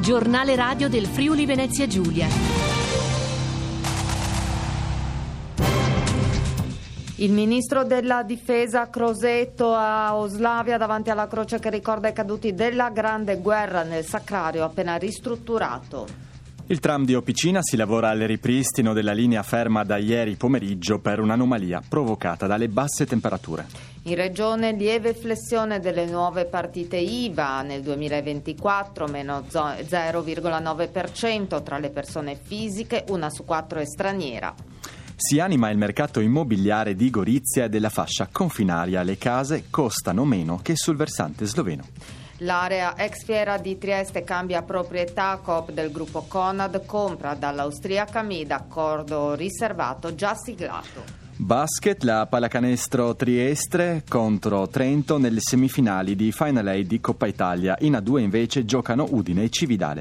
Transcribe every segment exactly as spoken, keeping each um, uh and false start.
Giornale radio del Friuli Venezia Giulia. Il ministro della difesa Crosetto a Oslavia davanti alla croce che ricorda i caduti della Grande Guerra nel Sacrario appena ristrutturato. Il tram di Opicina si lavora al ripristino della linea ferma da ieri pomeriggio per un'anomalia provocata dalle basse temperature. In regione lieve flessione delle nuove partite I V A nel duemilaventiquattro, meno zero virgola nove per cento tra le persone fisiche, una su quattro è straniera. Si anima il mercato immobiliare di Gorizia e della fascia confinaria. Le case costano meno che sul versante sloveno. L'area ex fiera di Trieste cambia proprietà. Coop del gruppo Conad compra dall'austriaca Mida, accordo riservato già siglato. Basket, la pallacanestro Trieste contro Trento nelle semifinali di Final Eight di Coppa Italia. In A due invece giocano Udine e Cividale.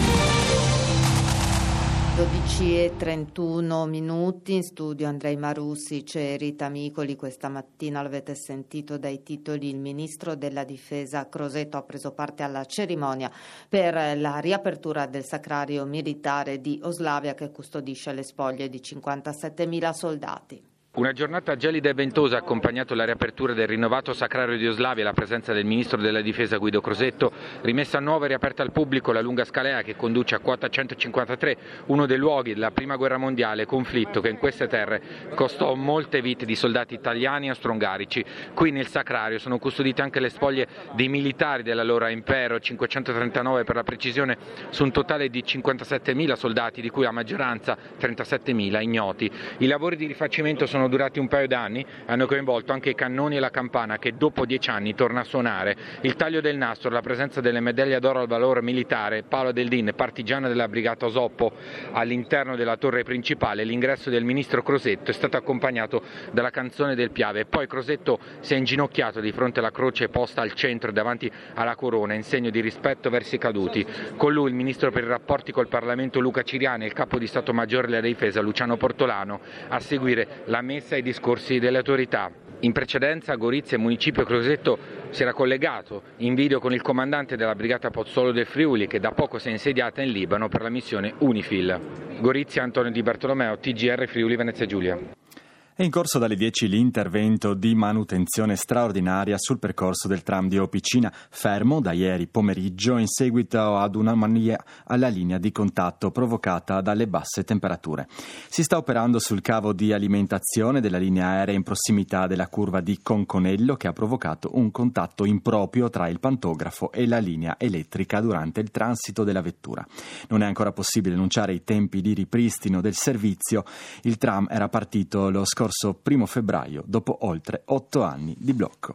dodici e trentuno minuti, in studio Andrei Marussi, c'è Rita Micoli. Questa mattina l'avete sentito dai titoli, il ministro della difesa Crosetto ha preso parte alla cerimonia per la riapertura del sacrario militare di Oslavia che custodisce le spoglie di cinquantasettemila soldati. Una giornata gelida e ventosa ha accompagnato la riapertura del rinnovato Sacrario di Oslavia e la presenza del ministro della difesa Guido Crosetto, rimessa a nuovo e riaperta al pubblico la lunga scalea che conduce a quota centocinquantatré, uno dei luoghi della prima guerra mondiale, conflitto che in queste terre costò molte vite di soldati italiani e austro-ungarici. Qui nel Sacrario sono custodite anche le spoglie dei militari dell'allora impero, cinquecentotrentanove per la precisione, su un totale di cinquantasettemila soldati, di cui la maggioranza trentasettemila ignoti. I lavori di rifacimento sono Sono durati un paio d'anni, hanno coinvolto anche i cannoni e la campana che dopo dieci anni torna a suonare. Il taglio del nastro, la presenza delle medaglie d'oro al valore militare, Paolo Del Din, partigiano della brigata Osoppo, all'interno della torre principale. L'ingresso del ministro Crosetto è stato accompagnato dalla canzone del Piave. Poi Crosetto si è inginocchiato di fronte alla croce posta al centro davanti alla corona in segno di rispetto verso i caduti. Con lui il ministro per i rapporti col Parlamento Luca Ciriani e il capo di Stato Maggiore della Difesa Luciano Portolano a seguire la messa ai discorsi delle autorità. In precedenza a Gorizia il municipio Crosetto si era collegato in video con il comandante della brigata Pozzolo del Friuli che da poco si è insediata in Libano per la missione UNIFIL. Gorizia, Antonio Di Bartolomeo, T G R Friuli Venezia Giulia. È in corso dalle dieci l'intervento di manutenzione straordinaria sul percorso del tram di Opicina, fermo da ieri pomeriggio in seguito ad un'anomalia alla linea di contatto provocata dalle basse temperature. Si sta operando sul cavo di alimentazione della linea aerea in prossimità della curva di Conconello che ha provocato un contatto improprio tra il pantografo e la linea elettrica durante il transito della vettura. Non è ancora possibile annunciare i tempi di ripristino del servizio. Il tram era partito lo scorso primo febbraio dopo oltre otto anni di blocco.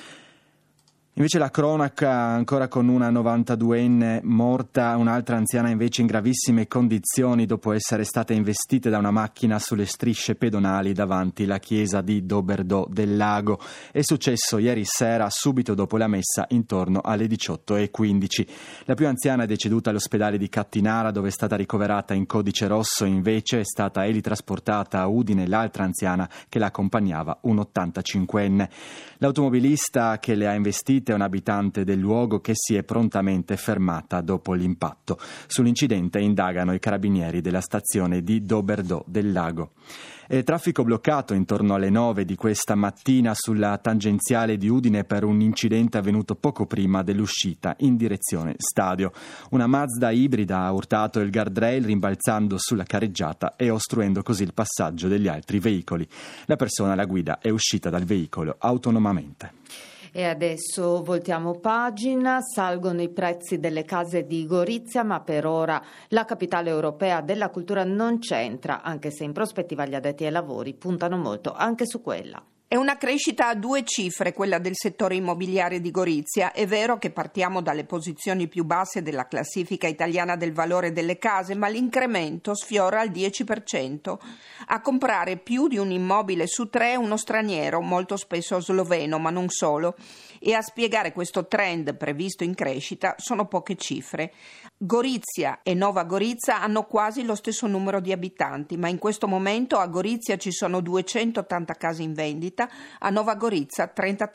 Invece la cronaca ancora con una novantaduenne morta, un'altra anziana invece in gravissime condizioni dopo essere state investite da una macchina sulle strisce pedonali davanti la chiesa di Doberdò del Lago. È successo ieri sera subito dopo la messa intorno alle diciotto e quindici. La più anziana è deceduta all'ospedale di Cattinara dove è stata ricoverata in codice rosso, invece è stata elitrasportata a Udine l'altra anziana che la accompagnava, un ottantacinquenne. L'automobilista che le ha investite è un abitante del luogo che si è prontamente fermata dopo l'impatto. Sull'incidente indagano i carabinieri della stazione di Doberdò del Lago. E traffico bloccato intorno alle nove di questa mattina sulla tangenziale di Udine per un incidente avvenuto poco prima dell'uscita in direzione stadio. Una Mazda ibrida ha urtato il guardrail rimbalzando sulla carreggiata e ostruendo così il passaggio degli altri veicoli. La persona alla guida è uscita dal veicolo autonomamente. E adesso voltiamo pagina, salgono i prezzi delle case di Gorizia, ma per ora la capitale europea della cultura non c'entra, anche se in prospettiva gli addetti ai lavori puntano molto anche su quella. È una crescita a due cifre quella del settore immobiliare di Gorizia. È vero che partiamo dalle posizioni più basse della classifica italiana del valore delle case, ma l'incremento sfiora il dieci per cento. A comprare più di un immobile su tre è uno straniero, molto spesso sloveno, ma non solo. E a spiegare questo trend previsto in crescita sono poche cifre. Gorizia e Nova Gorizia hanno quasi lo stesso numero di abitanti, ma in questo momento a Gorizia ci sono duecentottanta case in vendita, a Nova Gorizia trentatré.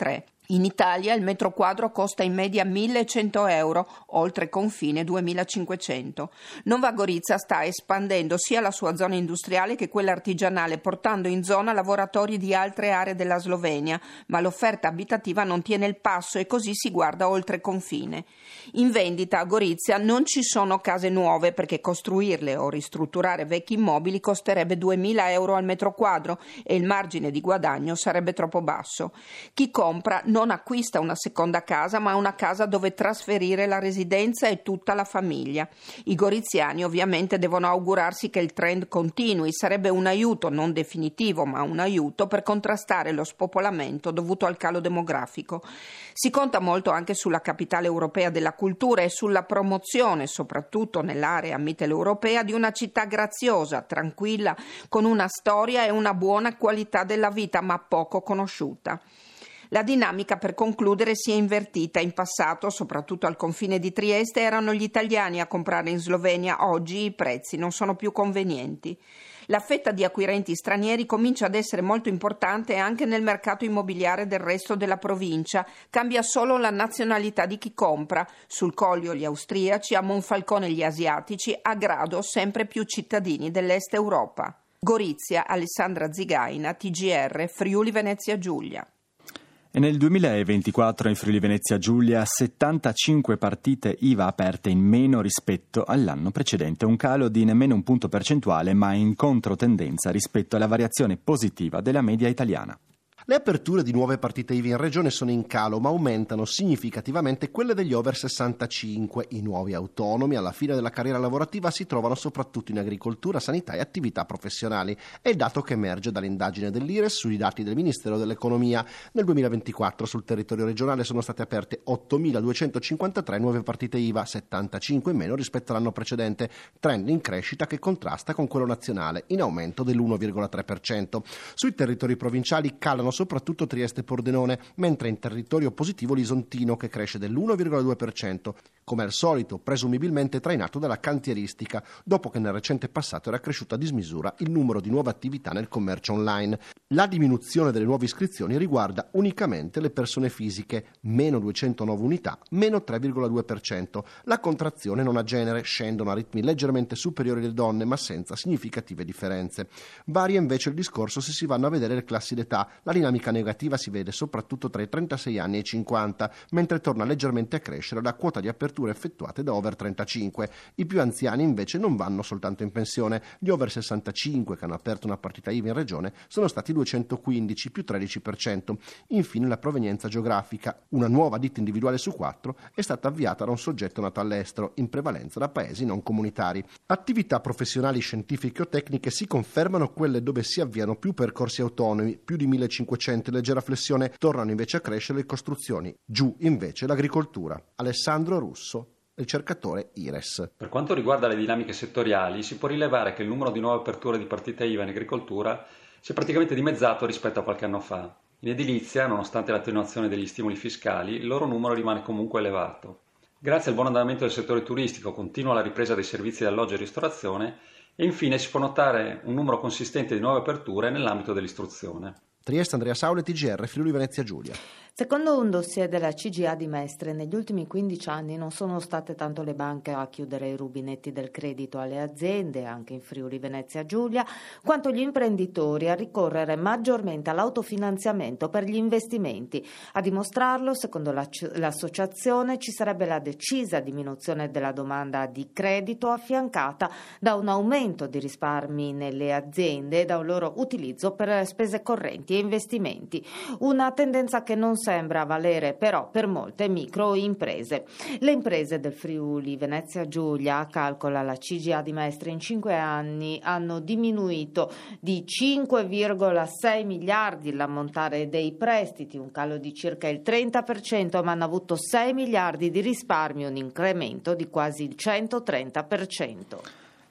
In Italia il metro quadro costa in media millecento euro, oltre confine duemilacinquecento. Nova Gorica sta espandendo sia la sua zona industriale che quella artigianale, portando in zona lavoratori di altre aree della Slovenia, ma l'offerta abitativa non tiene il passo e così si guarda oltre confine. In vendita a Gorizia non ci sono case nuove perché costruirle o ristrutturare vecchi immobili costerebbe duemila euro al metro quadro e il margine di guadagno sarebbe troppo basso. Chi compra non non acquista una seconda casa, ma una casa dove trasferire la residenza e tutta la famiglia. I goriziani ovviamente devono augurarsi che il trend continui, sarebbe un aiuto non definitivo, ma un aiuto per contrastare lo spopolamento dovuto al calo demografico. Si conta molto anche sulla capitale europea della cultura e sulla promozione, soprattutto nell'area mitteleuropea, di una città graziosa, tranquilla, con una storia e una buona qualità della vita, ma poco conosciuta. La dinamica, per concludere, si è invertita. In passato, soprattutto al confine di Trieste, erano gli italiani a comprare in Slovenia. Oggi i prezzi non sono più convenienti. La fetta di acquirenti stranieri comincia ad essere molto importante anche nel mercato immobiliare del resto della provincia. Cambia solo la nazionalità di chi compra. Sul Collio gli austriaci, a Monfalcone gli asiatici, a Grado sempre più cittadini dell'Est Europa. Gorizia, Alessandra Zigaina, T G R, Friuli Venezia Giulia. E nel duemilaventiquattro in Friuli Venezia Giulia settantacinque partite I V A aperte in meno rispetto all'anno precedente, un calo di nemmeno un punto percentuale, ma in controtendenza rispetto alla variazione positiva della media italiana. Le aperture di nuove partite I V A in regione sono in calo, ma aumentano significativamente quelle degli over sessantacinque. I nuovi autonomi alla fine della carriera lavorativa si trovano soprattutto in agricoltura, sanità e attività professionali. È il dato che emerge dall'indagine dell'I R E S sui dati del Ministero dell'Economia. Nel duemilaventiquattro sul territorio regionale sono state aperte ottomiladuecentocinquantatré nuove partite I V A, settantacinque in meno rispetto all'anno precedente, trend in crescita che contrasta con quello nazionale, in aumento dell'uno virgola tre per cento. Sui territori provinciali calano soprattutto Trieste e Pordenone, mentre in territorio positivo l'Isontino, che cresce dell'uno virgola due per cento, come al solito presumibilmente trainato dalla cantieristica, dopo che nel recente passato era cresciuto a dismisura il numero di nuove attività nel commercio online. La diminuzione delle nuove iscrizioni riguarda unicamente le persone fisiche, meno duecentonove unità, meno tre virgola due per cento. La contrazione non ha genere, scendono a ritmi leggermente superiori le donne, ma senza significative differenze. Varia invece il discorso se si vanno a vedere le classi d'età. La dinamica negativa si vede soprattutto tra i trentasei anni e i cinquanta, mentre torna leggermente a crescere la quota di aperture effettuate da over trentacinque. I più anziani invece non vanno soltanto in pensione. Gli over sessantacinque che hanno aperto una partita I V A in regione sono stati duecentoquindici, più tredici per cento. Infine la provenienza geografica. Una nuova ditta individuale su quattro è stata avviata da un soggetto nato all'estero, in prevalenza da paesi non comunitari. Attività professionali scientifiche o tecniche si confermano quelle dove si avviano più percorsi autonomi, più di millecinquecento, leggera flessione, tornano invece a crescere le costruzioni, giù invece l'agricoltura. Alessandro Russo, ricercatore I R E S. Per quanto riguarda le dinamiche settoriali, si può rilevare che il numero di nuove aperture di partite I V A in agricoltura si è praticamente dimezzato rispetto a qualche anno fa. In edilizia, nonostante l'attenuazione degli stimoli fiscali, il loro numero rimane comunque elevato. Grazie al buon andamento del settore turistico, continua la ripresa dei servizi di alloggio e ristorazione e infine si può notare un numero consistente di nuove aperture nell'ambito dell'istruzione. Trieste, Andrea Saule, T G R, Friuli Venezia Giulia. Secondo un dossier della C G A di Mestre, negli ultimi quindici anni non sono state tanto le banche a chiudere i rubinetti del credito alle aziende, anche in Friuli Venezia Giulia, quanto gli imprenditori a ricorrere maggiormente all'autofinanziamento per gli investimenti. A dimostrarlo, secondo l'associazione, ci sarebbe la decisa diminuzione della domanda di credito affiancata da un aumento di risparmi nelle aziende e da un loro utilizzo per spese correnti e investimenti. Una tendenza che non sembra valere però per molte microimprese. Le imprese del Friuli Venezia Giulia, calcola la C G A di Mestre, in cinque anni hanno diminuito di cinque virgola sei miliardi l'ammontare dei prestiti, un calo di circa il trenta per cento, ma hanno avuto sei miliardi di risparmi, un incremento di quasi il centotrenta per cento.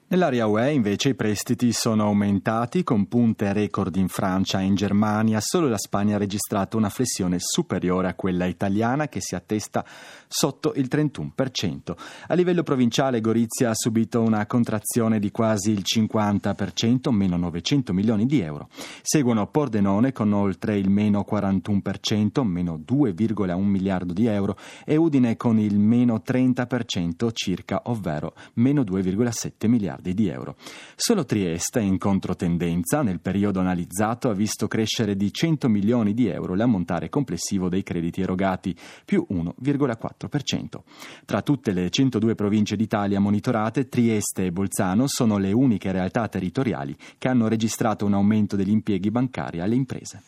Nell'area U E invece i prestiti sono aumentati con punte record in Francia e in Germania. Solo la Spagna ha registrato una flessione superiore a quella italiana che si attesta sotto il trentuno per cento. A livello provinciale Gorizia ha subito una contrazione di quasi il cinquanta per cento, meno novecento milioni di euro. Seguono Pordenone con oltre il meno quarantuno per cento, meno due virgola uno miliardo di euro, e Udine con il meno trenta per cento circa, ovvero meno due virgola sette miliardi di euro. Solo Trieste, in controtendenza, nel periodo analizzato ha visto crescere di cento milioni di euro l'ammontare complessivo dei crediti erogati, più uno virgola quattro per cento. Tra tutte le centodue province d'Italia monitorate, Trieste e Bolzano sono le uniche realtà territoriali che hanno registrato un aumento degli impieghi bancari alle imprese.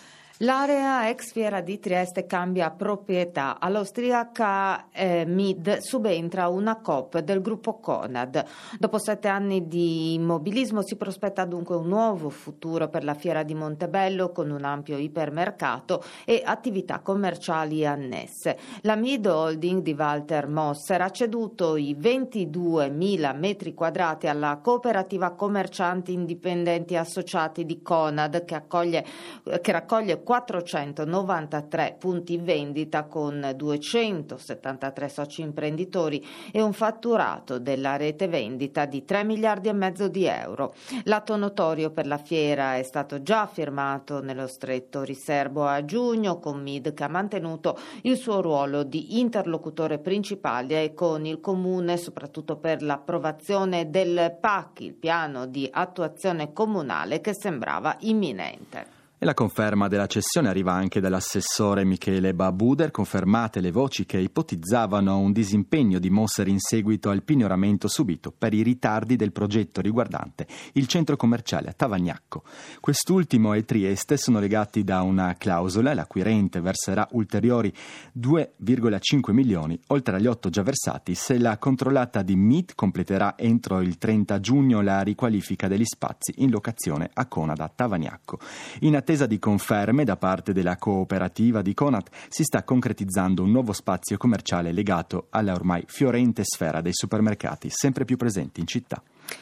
L'area ex Fiera di Trieste cambia proprietà. All'austriaca eh, M I D subentra una Coop del gruppo Conad. Dopo sette anni di immobilismo si prospetta dunque un nuovo futuro per la Fiera di Montebello con un ampio ipermercato e attività commerciali annesse. La M I D Holding di Walter Mosser ha ceduto i ventiduemila metri quadrati alla cooperativa commercianti indipendenti associati di Conad che, accoglie, che raccoglie quattrocentonovantatré punti vendita con duecentosettantatré soci imprenditori e un fatturato della rete vendita di tre miliardi e mezzo di euro. L'atto notorio per la fiera è stato già firmato nello stretto riservo a giugno con M I D che ha mantenuto il suo ruolo di interlocutore principale con il comune soprattutto per l'approvazione del P A C, il piano di attuazione comunale che sembrava imminente. E la conferma della cessione arriva anche dall'assessore Michele Babuder, confermate le voci che ipotizzavano un disimpegno di Mosser in seguito al pignoramento subito per i ritardi del progetto riguardante il centro commerciale a Tavagnacco. Quest'ultimo e Trieste sono legati da una clausola, l'acquirente verserà ulteriori due virgola cinque milioni, oltre agli otto già versati, se la controllata di M I D completerà entro il trenta giugno la riqualifica degli spazi in locazione a Conad a Tavagnacco. In attesa di conferme da parte della cooperativa di Conad si sta concretizzando un nuovo spazio commerciale legato alla ormai fiorente sfera dei supermercati sempre più presenti in città.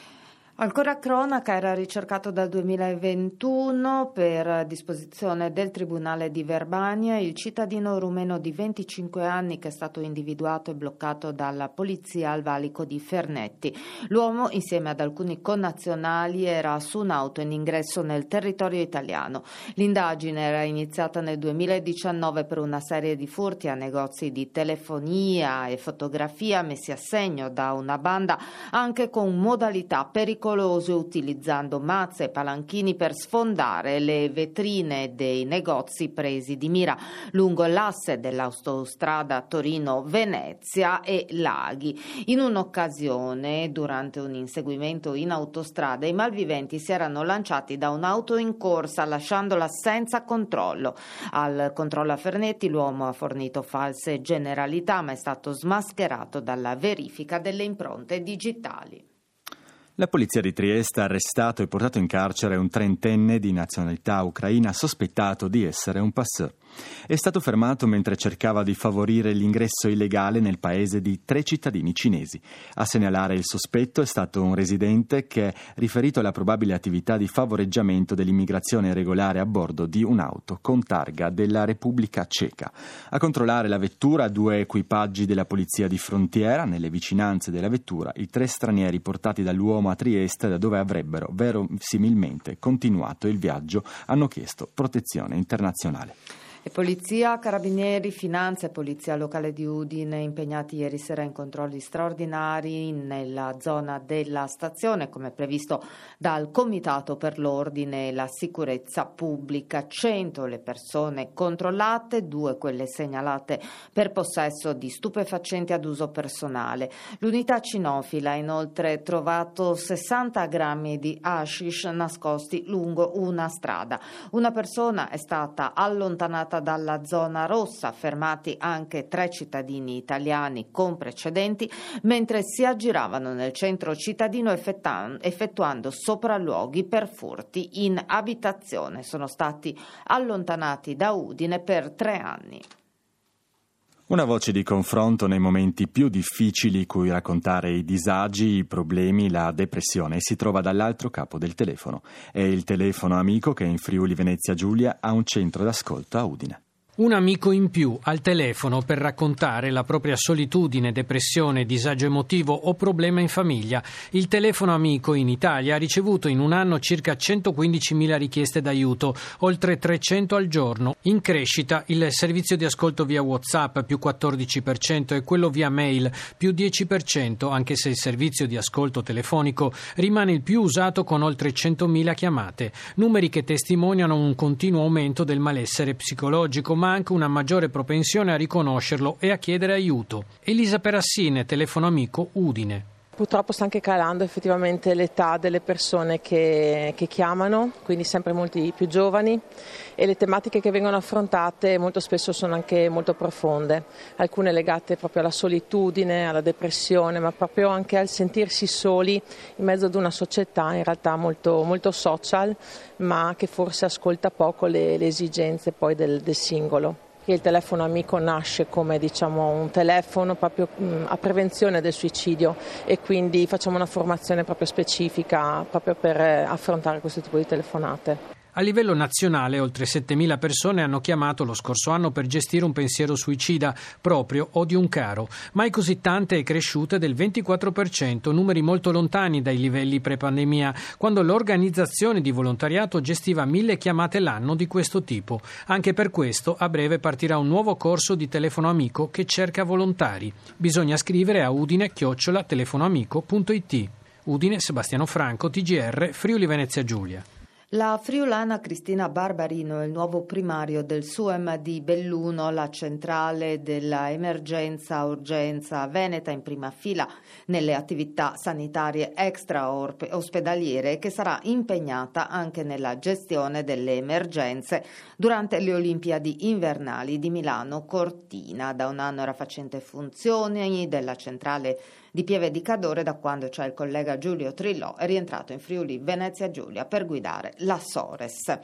Ancora cronaca, era ricercato dal duemilaventuno per disposizione del Tribunale di Verbania il cittadino rumeno di venticinque anni che è stato individuato e bloccato dalla polizia al valico di Fernetti. L'uomo, insieme ad alcuni connazionali, era su un'auto in ingresso nel territorio italiano. L'indagine era iniziata nel duemiladiciannove per una serie di furti a negozi di telefonia e fotografia messi a segno da una banda anche con modalità pericolose, utilizzando mazze e palanchini per sfondare le vetrine dei negozi presi di mira lungo l'asse dell'autostrada Torino-Venezia e Laghi. In un'occasione, durante un inseguimento in autostrada, i malviventi si erano lanciati da un'auto in corsa lasciandola senza controllo. Al controllo a Fernetti l'uomo ha fornito false generalità ma è stato smascherato dalla verifica delle impronte digitali. La polizia di Trieste ha arrestato e portato in carcere un trentenne di nazionalità ucraina sospettato di essere un passeur. È stato fermato mentre cercava di favorire l'ingresso illegale nel paese di tre cittadini cinesi. A segnalare il sospetto è stato un residente che, riferito alla probabile attività di favoreggiamento dell'immigrazione irregolare a bordo di un'auto con targa della Repubblica Ceca. A controllare la vettura due equipaggi della polizia di frontiera. Nelle vicinanze della vettura i tre stranieri portati dall'uomo a Trieste, da dove avrebbero verosimilmente continuato il viaggio, hanno chiesto protezione internazionale. E polizia, carabinieri, finanza e polizia locale di Udine impegnati ieri sera in controlli straordinari nella zona della stazione come previsto dal Comitato per l'Ordine e la Sicurezza Pubblica. cento le persone controllate, due quelle segnalate per possesso di stupefacenti ad uso personale. L'unità cinofila ha inoltre trovato sessanta grammi di hashish nascosti lungo una strada. Una persona è stata allontanata dalla zona rossa, fermati anche tre cittadini italiani con precedenti mentre si aggiravano nel centro cittadino effettuando sopralluoghi per furti in abitazione. Sono stati allontanati da Udine per tre anni. Una voce di confronto nei momenti più difficili, cui raccontare i disagi, i problemi, la depressione, e si trova dall'altro capo del telefono. È il telefono amico che in Friuli Venezia Giulia ha un centro d'ascolto a Udine. Un amico in più al telefono per raccontare la propria solitudine, depressione, disagio emotivo o problema in famiglia. Il telefono amico in Italia ha ricevuto in un anno circa centoquindicimila richieste d'aiuto, oltre trecento al giorno. In crescita il servizio di ascolto via WhatsApp più quattordici per cento e quello via mail più dieci per cento, anche se il servizio di ascolto telefonico rimane il più usato con oltre centomila chiamate. Numeri che testimoniano un continuo aumento del malessere psicologico, ma anche una maggiore propensione a riconoscerlo e a chiedere aiuto. Elisa Perassine, telefono amico Udine. Purtroppo sta anche calando effettivamente l'età delle persone che, che chiamano, quindi sempre molti più giovani, e le tematiche che vengono affrontate molto spesso sono anche molto profonde, alcune legate proprio alla solitudine, alla depressione, ma proprio anche al sentirsi soli in mezzo ad una società in realtà molto, molto social, ma che forse ascolta poco le, le esigenze poi del, del singolo. Il telefono amico nasce come diciamo un telefono proprio mh, a prevenzione del suicidio, e quindi facciamo una formazione proprio specifica proprio per eh, affrontare questo tipo di telefonate. A livello nazionale oltre settemila persone hanno chiamato lo scorso anno per gestire un pensiero suicida proprio o di un caro, mai così tante e cresciute del ventiquattro per cento, numeri molto lontani dai livelli pre-pandemia, quando l'organizzazione di volontariato gestiva mille chiamate l'anno di questo tipo. Anche per questo a breve partirà un nuovo corso di telefono amico che cerca volontari. Bisogna scrivere a udine chiocciola telefonoamico punto it. Udine, Sebastiano Franco, T G R, Friuli Venezia Giulia. La friulana Cristina Barbarino è il nuovo primario del S U E M di Belluno, la centrale della emergenza urgenza veneta, in prima fila nelle attività sanitarie extra-ospedaliere, che sarà impegnata anche nella gestione delle emergenze durante le Olimpiadi invernali di Milano Cortina. Da un anno era facente funzioni della centrale di Pieve di Cadore da quando c'è il collega Giulio Trillò è rientrato in Friuli Venezia Giulia per guidare la Sores.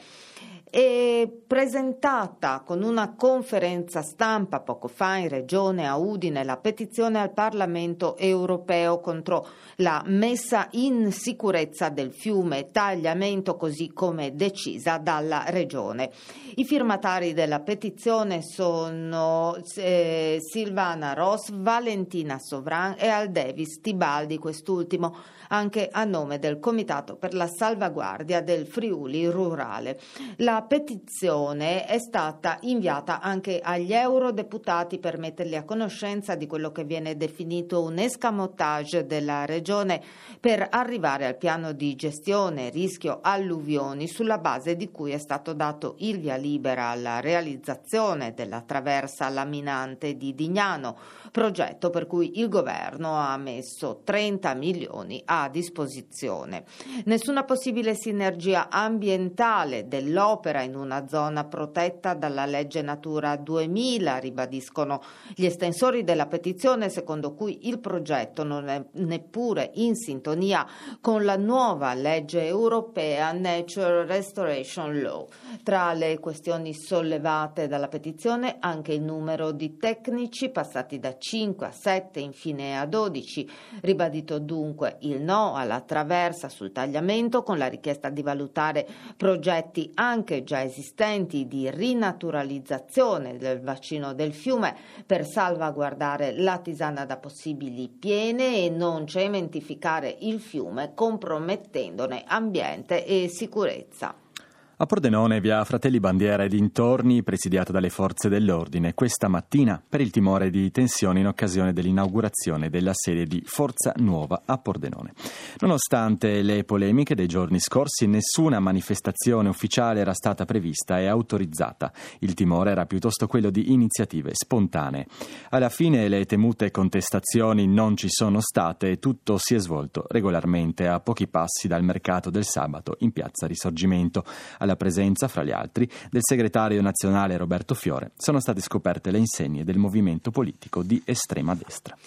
È presentata con una conferenza stampa poco fa in regione a Udine la petizione al Parlamento europeo contro la messa in sicurezza del fiume Tagliamento, così come decisa dalla regione. I firmatari della petizione sono eh, Silvana Ross, Valentina Sovran e Aldevis Tibaldi, quest'ultimo anche a nome del Comitato per la salvaguardia del Friuli rurale. La petizione è stata inviata anche agli eurodeputati per metterli a conoscenza di quello che viene definito un escamotage della regione per arrivare al piano di gestione rischio alluvioni, sulla base di cui è stato dato il via libera alla realizzazione della traversa laminante di Dignano, progetto per cui il governo ha messo trenta milioni a disposizione. Nessuna possibile sinergia ambientale dell'opera in una zona protetta dalla legge Natura duemila, ribadiscono gli estensori della petizione, secondo cui il progetto non è neppure in sintonia con la nuova legge europea Nature Restoration Law. Tra le questioni sollevate dalla petizione anche il numero di tecnici, passati da cinque a sette, infine a dodici. Ribadito dunque il no alla traversa sul tagliamento, con la richiesta di valutare progetti anche già esistenti di rinaturalizzazione del bacino del fiume per salvaguardare la Tisana da possibili piene e non cementificare il fiume compromettendone ambiente e sicurezza. A Pordenone, via Fratelli Bandiera e dintorni, presidiata dalle forze dell'ordine, questa mattina per il timore di tensioni in occasione dell'inaugurazione della sede di Forza Nuova a Pordenone. Nonostante le polemiche dei giorni scorsi, nessuna manifestazione ufficiale era stata prevista e autorizzata. Il timore era piuttosto quello di iniziative spontanee. Alla fine le temute contestazioni non ci sono state e tutto si è svolto regolarmente a pochi passi dal mercato del sabato in piazza Risorgimento. Alla presenza, fra gli altri, del segretario nazionale Roberto Fiore, sono state scoperte le insegne del movimento politico di estrema destra.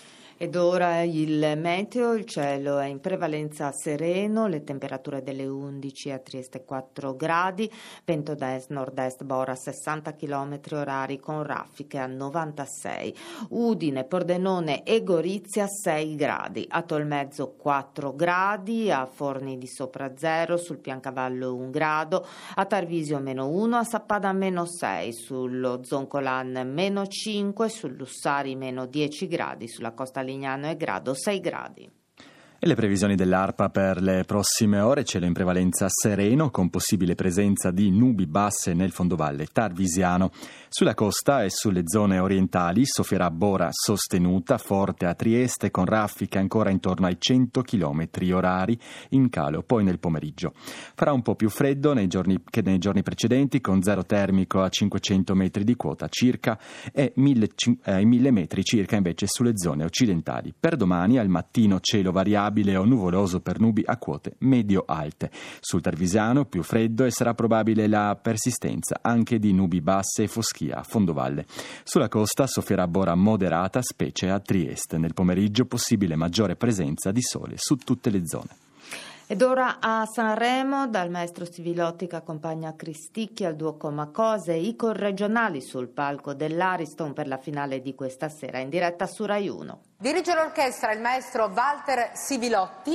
Ed ora il meteo, il cielo è in prevalenza sereno, le temperature delle undici a Trieste quattro gradi, vento da est nord-est Bora sessanta chilometri orari con raffiche a novantasei, Udine, Pordenone e Gorizia sei gradi, a Tolmezzo quattro gradi, a Forni di sopra zero, sul Piancavallo un grado, a Tarvisio meno uno, a Sappada meno sei, sullo Zoncolan meno cinque, sul Lussari meno dieci gradi, sulla costa Lignano e grado sei gradi. E le previsioni dell'ARPA per le prossime ore: cielo in prevalenza sereno con possibile presenza di nubi basse nel fondovalle tarvisiano. Sulla costa e sulle zone orientali soffierà bora sostenuta forte a Trieste con raffiche ancora intorno ai cento chilometri orari in calo poi nel pomeriggio. Farà un po' più freddo nei giorni, che nei giorni precedenti, con zero termico a cinquecento metri di quota circa e mille, eh, mille metri circa invece sulle zone occidentali. Per domani al mattino cielo variabile o nuvoloso per nubi a quote medio-alte. Sul Tarvisiano più freddo e sarà probabile la persistenza anche di nubi basse e foschia a fondovalle. Sulla costa soffierà bora moderata, specie a Trieste. Nel pomeriggio possibile maggiore presenza di sole su tutte le zone. Ed ora a Sanremo, dal maestro Sivilotti che accompagna Cristicchi al duo Comacose, i corregionali sul palco dell'Ariston per la finale di questa sera, in diretta su Rai uno. Dirige l'orchestra il maestro Walter Sivilotti.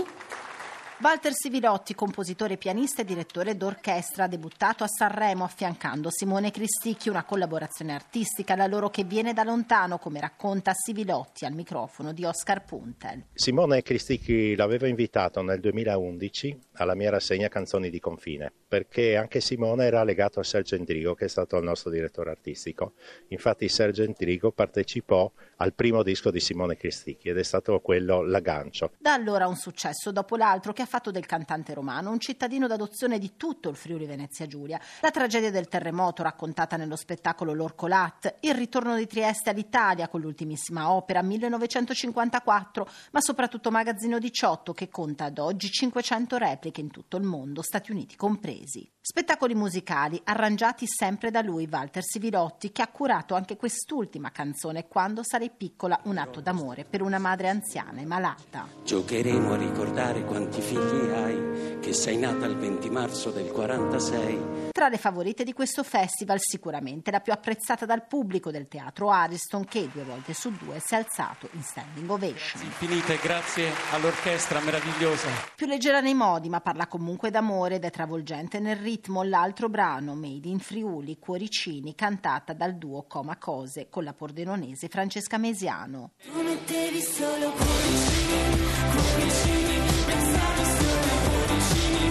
Walter Sivilotti, compositore, pianista e direttore d'orchestra, ha debuttato a Sanremo affiancando Simone Cristicchi, una collaborazione artistica da loro che viene da lontano, come racconta Sivilotti al microfono di Oscar Puntel. Simone Cristicchi l'avevo invitato nel duemilaundici alla mia rassegna Canzoni di confine, perché anche Simone era legato a Sergio Endrigo, che è stato il nostro direttore artistico. Infatti Sergio Endrigo partecipò al primo disco di Simone Cristicchi ed è stato quello l'aggancio. Da allora un successo dopo l'altro che ha fatto del cantante romano un cittadino d'adozione di tutto il Friuli Venezia Giulia. La tragedia del terremoto raccontata nello spettacolo L'Orcolat, il ritorno di Trieste all'Italia con l'ultimissima opera millenovecentocinquantaquattro, ma soprattutto Magazzino diciotto, che conta ad oggi cinquecento repliche in tutto il mondo, Stati Uniti compresi. Spettacoli musicali arrangiati sempre da lui, Walter Sivilotti, che ha curato anche quest'ultima canzone, Quando sarei piccola, un atto d'amore per una madre anziana e malata. Giocheremo a ricordare quanti figli hai, che sei nata il venti marzo del quarantasei. Tra le favorite di questo festival, sicuramente la più apprezzata dal pubblico del teatro Ariston, che due volte su due si è alzato in standing ovation. Infinite grazie all'orchestra meravigliosa. Più leggera nei modi, ma parla comunque d'amore ed è travolgente nel ritmo, l'altro brano, Made in Friuli, Cuoricini, cantata dal duo Comacose con la pordenonese Francesca Mesiano. Tu mettevi solo cuoricini, cuoricini, pensavi solo cuoricini,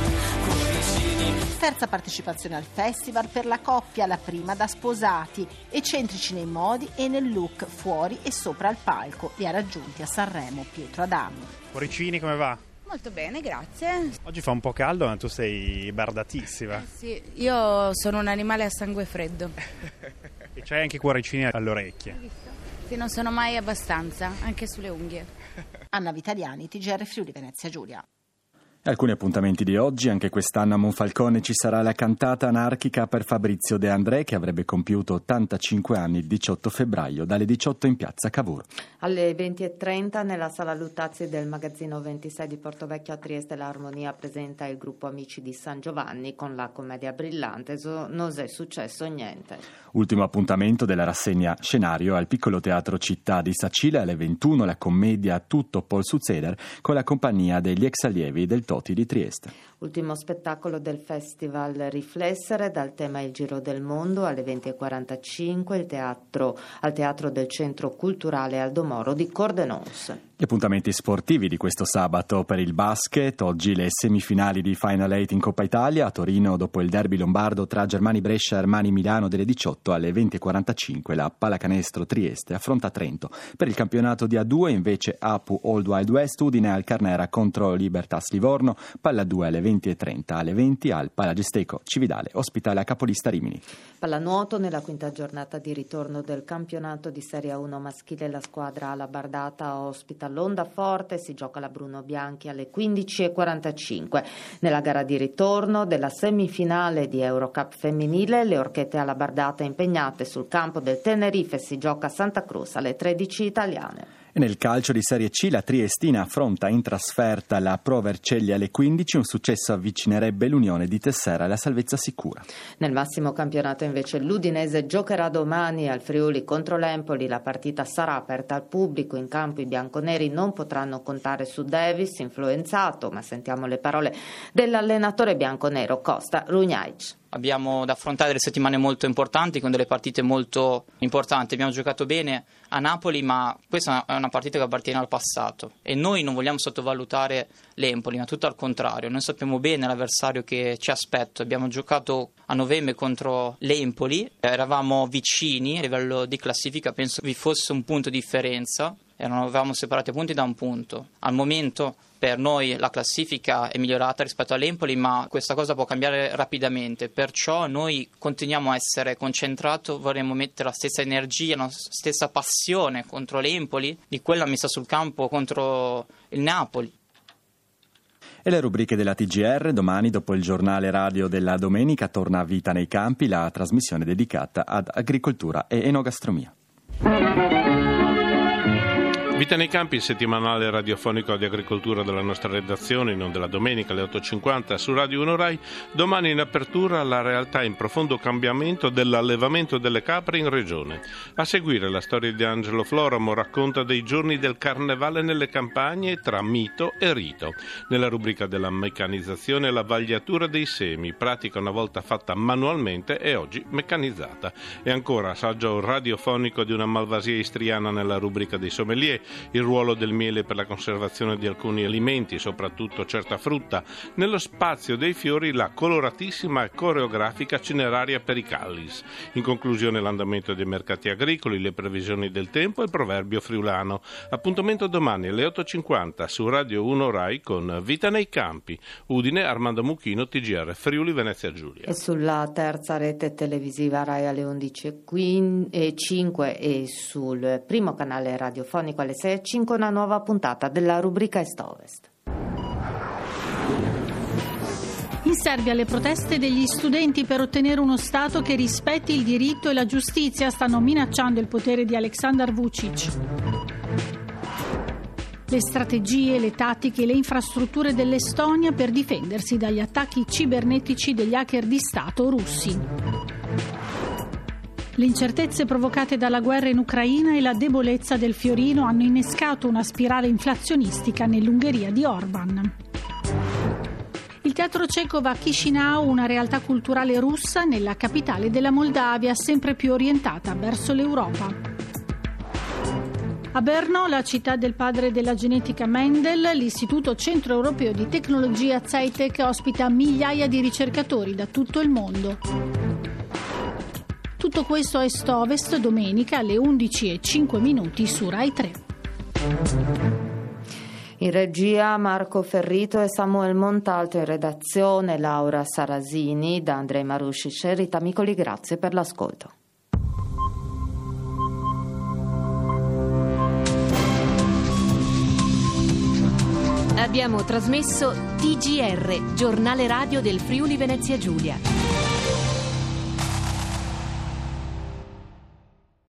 cuoricini. Terza partecipazione al festival per la coppia, la prima da sposati, eccentrici nei modi e nel look fuori e sopra il palco. Li ha raggiunti a Sanremo Pietro Adamo. Cuoricini, come va? Molto bene, grazie. Oggi fa un po' caldo, ma tu sei bardatissima. Eh sì, io sono un animale a sangue freddo. E c'hai anche cuoricini alle orecchie. Sì, non sono mai abbastanza, anche sulle unghie. Anna Vitaliani, T G R Friuli Venezia Giulia. Alcuni appuntamenti di oggi: anche quest'anno a Monfalcone ci sarà la cantata anarchica per Fabrizio De André, che avrebbe compiuto ottantacinque anni il diciotto febbraio, dalle diciotto in piazza Cavour. Alle venti e trenta nella sala Luttazzi del magazzino ventisei di Portovecchio a Trieste l'Armonia presenta il gruppo Amici di San Giovanni con la commedia brillante so, Non è successo niente. Ultimo appuntamento della rassegna scenario al piccolo teatro Città di Sacile alle ventuno, la commedia Tutto Paul Succeder con la compagnia degli ex allievi del Toti di Trieste. Ultimo spettacolo del festival Riflessere dal tema Il Giro del Mondo alle venti e quarantacinque il teatro, al Teatro del Centro Culturale Aldo Moro di Cordenons. Gli appuntamenti sportivi di questo sabato per il basket: oggi le semifinali di Final Eight in Coppa Italia a Torino, dopo il derby lombardo tra Germani Brescia e Armani Milano delle diciotto alle venti e quarantacinque la Pallacanestro Trieste affronta Trento. Per il campionato di A due invece A P U Old Wild West Udine al Carnera contro Libertas Livorno, Palla due alle venti e trenta, alle venti al Palagesteco Cividale ospita la capolista Rimini. Pallanuoto nella quinta giornata di ritorno del campionato di Serie A uno maschile, la squadra alla Bardata ospita l'Onda Forte, si gioca la Bruno Bianchi alle quindici e quarantacinque. Nella gara di ritorno della semifinale di Eurocup femminile, le Orchette alla Bardata impegnate sul campo del Tenerife, si gioca a Santa Cruz alle tredici italiane. E nel calcio di Serie C la Triestina affronta in trasferta la Pro Vercelli alle quindici, un successo avvicinerebbe l'Unione di Tessera alla salvezza sicura. Nel massimo campionato invece l'Udinese giocherà domani al Friuli contro l'Empoli, la partita sarà aperta al pubblico, in campo i bianconeri non potranno contare su Davis, influenzato, ma sentiamo le parole dell'allenatore bianconero Costa Rugnaic. Abbiamo da affrontare delle settimane molto importanti con delle partite molto importanti. Abbiamo giocato bene a Napoli, ma questa è una partita che appartiene al passato e noi non vogliamo sottovalutare l'Empoli, ma tutto al contrario. Noi sappiamo bene l'avversario che ci aspetta. Abbiamo giocato a novembre contro l'Empoli, eravamo vicini a livello di classifica, penso vi fosse un punto di differenza. Eravamo separati a punti da un punto. Al momento per noi la classifica è migliorata rispetto all'Empoli, ma questa cosa può cambiare rapidamente, perciò noi continuiamo a essere concentrati, vorremmo mettere la stessa energia, la stessa passione contro l'Empoli di quella messa sul campo contro il Napoli. E le rubriche della T G R, domani dopo il giornale radio della domenica torna a Vita nei campi, la trasmissione dedicata ad agricoltura e enogastronomia. Vita nei campi, il settimanale radiofonico di agricoltura della nostra redazione, in onda la domenica alle otto e cinquanta su Radio uno Rai. Domani in apertura la realtà in profondo cambiamento dell'allevamento delle capre in regione. A seguire la storia di Angelo Floramo, racconta dei giorni del carnevale nelle campagne tra mito e rito. Nella rubrica della meccanizzazione la vagliatura dei semi, pratica una volta fatta manualmente e oggi meccanizzata. E ancora assaggio radiofonico di una malvasia istriana nella rubrica dei sommelier, il ruolo del miele per la conservazione di alcuni alimenti, soprattutto certa frutta. Nello spazio dei fiori la coloratissima e coreografica cineraria per i callis. In conclusione l'andamento dei mercati agricoli, le previsioni del tempo e il proverbio friulano. Appuntamento domani alle otto e cinquanta su Radio uno Rai con Vita nei campi. Udine, Armando Mucchino, T G R Friuli Venezia Giulia. E sulla terza rete televisiva Rai alle undici e cinque e sul primo canale radiofonico alle sei e cinque una nuova puntata della rubrica Est-Ovest. In Serbia le proteste degli studenti per ottenere uno Stato che rispetti il diritto e la giustizia stanno minacciando il potere di Aleksandar Vučić. Le strategie, le tattiche e le infrastrutture dell'Estonia per difendersi dagli attacchi cibernetici degli hacker di Stato russi. Le incertezze provocate dalla guerra in Ucraina e la debolezza del fiorino hanno innescato una spirale inflazionistica nell'Ungheria di Orban. Il teatro ceco va a Chisinau, una realtà culturale russa nella capitale della Moldavia, sempre più orientata verso l'Europa. A Brno, la città del padre della genetica Mendel, l'Istituto Centroeuropeo di Tecnologia Zeitek ospita migliaia di ricercatori da tutto il mondo. Tutto questo a Est-Ovest, domenica alle undici e cinque minuti su Rai tre. In regia Marco Ferrito e Samuel Montalto, in redazione Laura Sarasini, da Andrei Maruscic e Rita Micoli, grazie per l'ascolto. Abbiamo trasmesso T G R, giornale radio del Friuli Venezia Giulia.